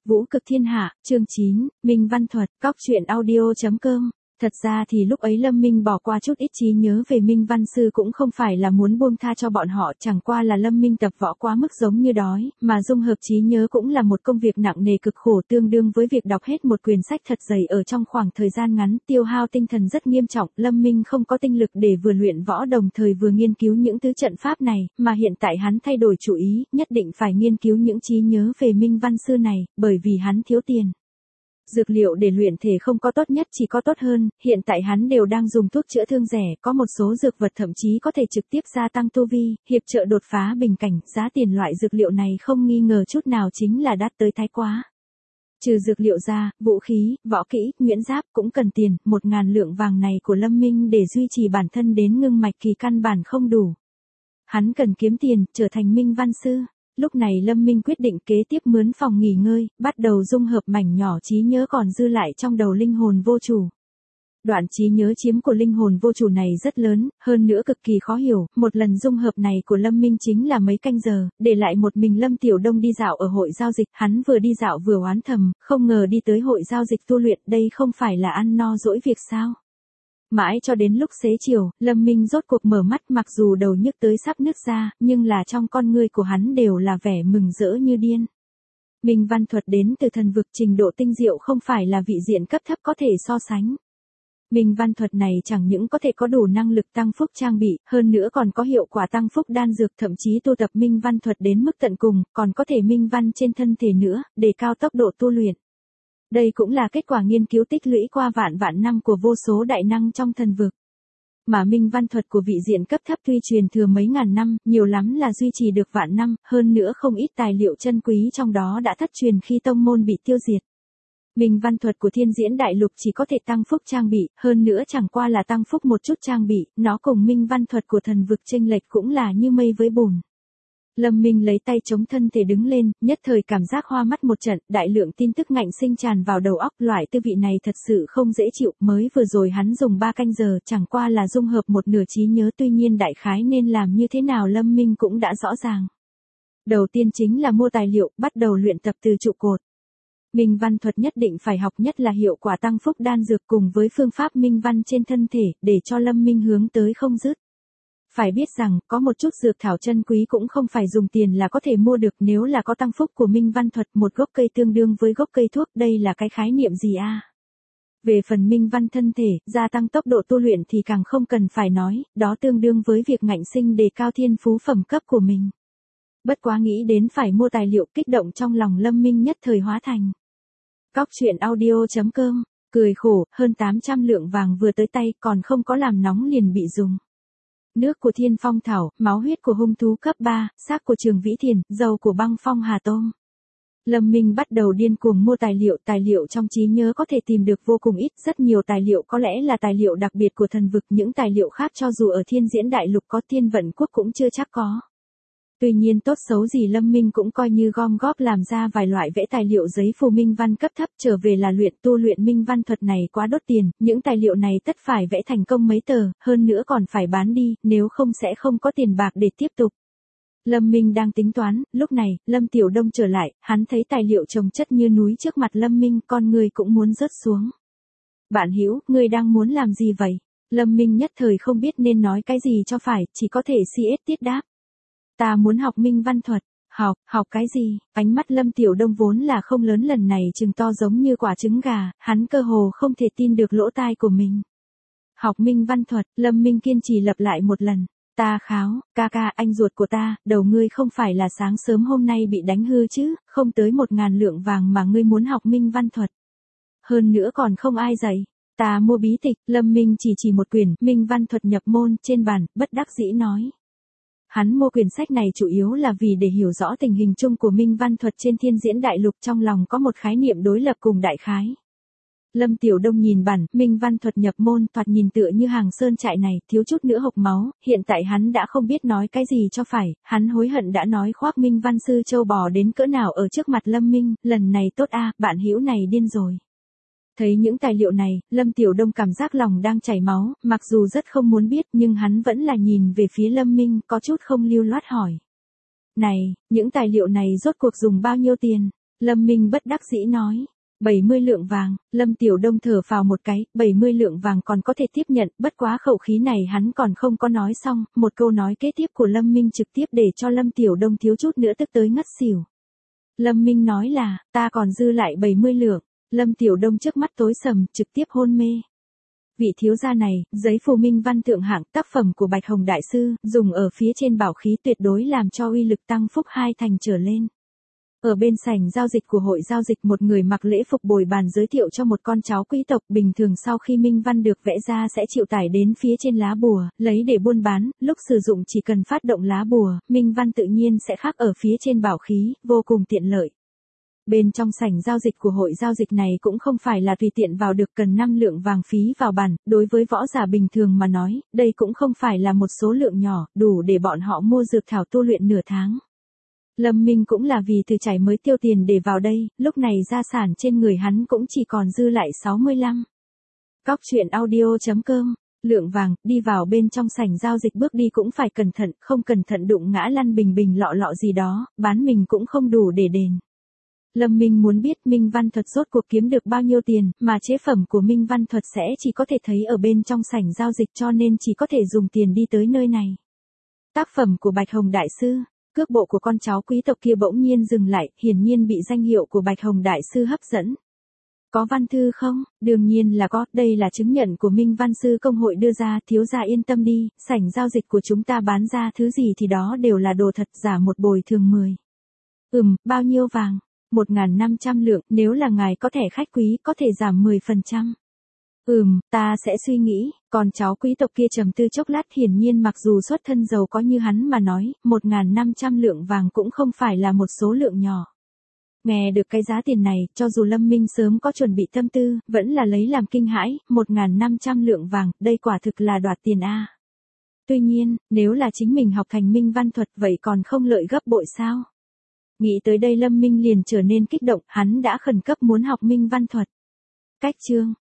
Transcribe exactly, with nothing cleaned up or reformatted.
Vũ cực thiên hạ, chương chín, Minh Văn Thuật, cóc truyện audio chấm com. Thật ra thì lúc ấy Lâm Minh bỏ qua chút ít trí nhớ về Minh Văn Sư cũng không phải là muốn buông tha cho bọn họ, chẳng qua là Lâm Minh tập võ quá mức giống như đói, mà dung hợp trí nhớ cũng là một công việc nặng nề cực khổ tương đương với việc đọc hết một quyển sách thật dày ở trong khoảng thời gian ngắn, tiêu hao tinh thần rất nghiêm trọng. Lâm Minh không có tinh lực để vừa luyện võ đồng thời vừa nghiên cứu những thứ trận pháp này, mà hiện tại hắn thay đổi chủ ý, nhất định phải nghiên cứu những trí nhớ về Minh Văn Sư này, bởi vì hắn thiếu tiền. Dược liệu để luyện thể không có tốt nhất chỉ có tốt hơn, hiện tại hắn đều đang dùng thuốc chữa thương rẻ, có một số dược vật thậm chí có thể trực tiếp gia tăng tu vi, hiệp trợ đột phá bình cảnh, giá tiền loại dược liệu này không nghi ngờ chút nào chính là đắt tới thái quá. Trừ dược liệu ra, vũ khí, võ kỹ, nguyễn giáp cũng cần tiền, một ngàn lượng vàng này của Lâm Minh để duy trì bản thân đến ngưng mạch kỳ căn bản không đủ. Hắn cần kiếm tiền, trở thành Minh Văn Sư. Lúc này Lâm Minh quyết định kế tiếp mướn phòng nghỉ ngơi, bắt đầu dung hợp mảnh nhỏ trí nhớ còn dư lại trong đầu linh hồn vô chủ. Đoạn trí nhớ chiếm của linh hồn vô chủ này rất lớn, hơn nữa cực kỳ khó hiểu, một lần dung hợp này của Lâm Minh chính là mấy canh giờ, để lại một mình Lâm Tiểu Đông đi dạo ở hội giao dịch, hắn vừa đi dạo vừa oán thầm, không ngờ đi tới hội giao dịch tu luyện, đây không phải là ăn no dỗi việc sao. Mãi cho đến lúc xế chiều, Lâm Minh rốt cuộc mở mắt, mặc dù đầu nhức tới sắp nứt ra, nhưng là trong con ngươi của hắn đều là vẻ mừng rỡ như điên. Minh Văn Thuật đến từ thần vực, trình độ tinh diệu không phải là vị diện cấp thấp có thể so sánh. Minh Văn Thuật này chẳng những có thể có đủ năng lực tăng phúc trang bị, hơn nữa còn có hiệu quả tăng phúc đan dược, thậm chí tu tập Minh Văn Thuật đến mức tận cùng, còn có thể minh văn trên thân thể nữa, để cao tốc độ tu luyện. Đây cũng là kết quả nghiên cứu tích lũy qua vạn vạn năm của vô số đại năng trong thần vực. Mà Minh Văn Thuật của vị diện cấp thấp tuy truyền thừa mấy ngàn năm, nhiều lắm là duy trì được vạn năm, hơn nữa không ít tài liệu chân quý trong đó đã thất truyền khi tông môn bị tiêu diệt. Minh Văn Thuật của Thiên Diễn Đại Lục chỉ có thể tăng phúc trang bị, hơn nữa chẳng qua là tăng phúc một chút trang bị, nó cùng Minh Văn Thuật của thần vực chênh lệch cũng là như mây với bùn. Lâm Minh lấy tay chống thân thể đứng lên, nhất thời cảm giác hoa mắt một trận, đại lượng tin tức ngạnh sinh tràn vào đầu óc, loại tư vị này thật sự không dễ chịu, mới vừa rồi hắn dùng ba canh giờ, chẳng qua là dung hợp một nửa trí nhớ, tuy nhiên đại khái nên làm như thế nào Lâm Minh cũng đã rõ ràng. Đầu tiên chính là mua tài liệu, bắt đầu luyện tập từ trụ cột. Minh Văn Thuật nhất định phải học, nhất là hiệu quả tăng phúc đan dược cùng với phương pháp minh văn trên thân thể, để cho Lâm Minh hướng tới không dứt. Phải biết rằng, có một chút dược thảo chân quý cũng không phải dùng tiền là có thể mua được, nếu là có tăng phúc của Minh Văn Thuật, một gốc cây tương đương với gốc cây thuốc, đây là cái khái niệm gì a? Về phần Minh Văn thân thể, gia tăng tốc độ tu luyện thì càng không cần phải nói, đó tương đương với việc ngạnh sinh đề cao thiên phú phẩm cấp của mình. Bất quá nghĩ đến phải mua tài liệu, kích động trong lòng Lâm Minh nhất thời hóa thành. Cóc truyện audio chấm com, cười khổ, hơn tám trăm lượng vàng vừa tới tay, còn không có làm nóng liền bị dùng. Nước của Thiên Phong Thảo, máu huyết của hung thú cấp ba, xác của Trường Vĩ Thiền, dầu của Băng Phong Hà Tôm. Lâm Minh bắt đầu điên cuồng mua tài liệu, tài liệu trong trí nhớ có thể tìm được vô cùng ít, rất nhiều tài liệu có lẽ là tài liệu đặc biệt của thần vực, những tài liệu khác cho dù ở Thiên Diễn Đại Lục có, Thiên Vận Quốc cũng chưa chắc có. Tuy nhiên tốt xấu gì Lâm Minh cũng coi như gom góp làm ra vài loại vẽ tài liệu giấy phù minh văn cấp thấp, trở về là luyện, tu luyện Minh Văn Thuật này quá đốt tiền, những tài liệu này tất phải vẽ thành công mấy tờ, hơn nữa còn phải bán đi, nếu không sẽ không có tiền bạc để tiếp tục. Lâm Minh đang tính toán, lúc này, Lâm Tiểu Đông trở lại, hắn thấy tài liệu chồng chất như núi trước mặt Lâm Minh, con người cũng muốn rớt xuống. Bạn Hữu, ngươi đang muốn làm gì vậy? Lâm Minh nhất thời không biết nên nói cái gì cho phải, chỉ có thể si ết tiết đáp. Ta muốn học Minh Văn Thuật. Học, học cái gì? Ánh mắt Lâm Tiểu Đông vốn là không lớn lần này trừng to giống như quả trứng gà, hắn cơ hồ không thể tin được lỗ tai của mình. Học Minh Văn Thuật, Lâm Minh kiên trì lặp lại một lần. Ta kháo, ca ca, anh ruột của ta, đầu ngươi không phải là sáng sớm hôm nay bị đánh hư chứ, không tới một ngàn lượng vàng mà ngươi muốn học Minh Văn Thuật. Hơn nữa còn không ai dạy. Ta mua bí tịch, Lâm Minh chỉ chỉ một quyển, Minh Văn Thuật nhập môn, trên bàn, bất đắc dĩ nói. Hắn mua quyển sách này chủ yếu là vì để hiểu rõ tình hình chung của Minh Văn Thuật trên Thiên Diễn Đại Lục, trong lòng có một khái niệm đối lập cùng đại khái. Lâm Tiểu Đông nhìn bản Minh Văn Thuật nhập môn, thoạt nhìn tựa như hàng sơn trại này, thiếu chút nữa hộc máu, hiện tại hắn đã không biết nói cái gì cho phải, hắn hối hận đã nói khoác Minh Văn Sư châu bò đến cỡ nào ở trước mặt Lâm Minh, lần này tốt a, bạn hữu này điên rồi. Thấy những tài liệu này, Lâm Tiểu Đông cảm giác lòng đang chảy máu, mặc dù rất không muốn biết nhưng hắn vẫn là nhìn về phía Lâm Minh, có chút không lưu loát hỏi. Này, những tài liệu này rốt cuộc dùng bao nhiêu tiền? Lâm Minh bất đắc dĩ nói. bảy mươi lượng vàng, Lâm Tiểu Đông thở phào một cái, bảy mươi lượng vàng còn có thể tiếp nhận, bất quá khẩu khí này hắn còn không có nói xong, một câu nói kế tiếp của Lâm Minh trực tiếp để cho Lâm Tiểu Đông thiếu chút nữa tức tới ngất xỉu. Lâm Minh nói là, ta còn dư lại bảy mươi lượng, Lâm Tiểu Đông trước mắt tối sầm, trực tiếp hôn mê. Vị thiếu gia này, giấy phù minh văn thượng hạng tác phẩm của Bạch Hồng Đại Sư, dùng ở phía trên bảo khí tuyệt đối làm cho uy lực tăng phúc hai thành trở lên. Ở bên sảnh giao dịch của hội giao dịch một người mặc lễ phục bồi bàn giới thiệu cho một con cháu quý tộc bình thường sau khi minh văn được vẽ ra sẽ chịu tải đến phía trên lá bùa, lấy để buôn bán, lúc sử dụng chỉ cần phát động lá bùa, minh văn tự nhiên sẽ khắc ở phía trên bảo khí, vô cùng tiện lợi. Bên trong sảnh giao dịch của hội giao dịch này cũng không phải là tùy tiện vào được cần năm lượng vàng phí vào bàn, đối với võ giả bình thường mà nói, đây cũng không phải là một số lượng nhỏ, đủ để bọn họ mua dược thảo tu luyện nửa tháng. Lâm Minh cũng là vì từ chảy mới tiêu tiền để vào đây, lúc này gia sản trên người hắn cũng chỉ còn dư lại sáu mươi lăm. Cóc truyện audio chấm com, lượng vàng, đi vào bên trong sảnh giao dịch bước đi cũng phải cẩn thận, không cẩn thận đụng ngã lăn bình bình lọ lọ gì đó, bán mình cũng không đủ để đền. Lâm Minh muốn biết Minh Văn Thuật rốt cuộc kiếm được bao nhiêu tiền, mà chế phẩm của Minh Văn Thuật sẽ chỉ có thể thấy ở bên trong sảnh giao dịch cho nên chỉ có thể dùng tiền đi tới nơi này. Tác phẩm của Bạch Hồng Đại Sư. Cước bộ của con cháu quý tộc kia bỗng nhiên dừng lại, hiển nhiên bị danh hiệu của Bạch Hồng Đại Sư hấp dẫn. Có văn thư không? Đương nhiên là có, đây là chứng nhận của Minh Văn Sư Công hội đưa ra, thiếu gia yên tâm đi, sảnh giao dịch của chúng ta bán ra thứ gì thì đó đều là đồ thật, giả một bồi thường mười. Ừm, bao nhiêu vàng? một nghìn năm trăm lượng, nếu là ngài có thẻ khách quý, có thể giảm mười phần trăm. Ừm, ta sẽ suy nghĩ, còn cháu quý tộc kia trầm tư chốc lát hiển nhiên mặc dù xuất thân giàu có như hắn mà nói, một nghìn năm trăm lượng vàng cũng không phải là một số lượng nhỏ. Nghe được cái giá tiền này, cho dù Lâm Minh sớm có chuẩn bị tâm tư, vẫn là lấy làm kinh hãi, một nghìn năm trăm lượng vàng, đây quả thực là đoạt tiền a. Tuy nhiên, nếu là chính mình học thành Minh Văn Thuật vậy còn không lợi gấp bội sao? Nghĩ tới đây Lâm Minh liền trở nên kích động, hắn đã khẩn cấp muốn học Minh Văn Thuật. Cách chương